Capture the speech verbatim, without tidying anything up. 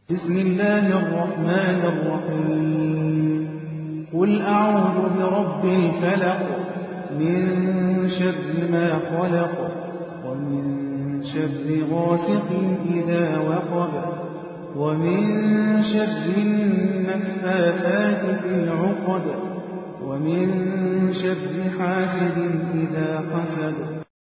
بسم الله الرحمن الرحيم قل أعوذ برب الفلق من شر ما خلق ومن شر غاسق إذا وقب ومن شر النفاثات في العقد ومن شر حاسد إذا حسد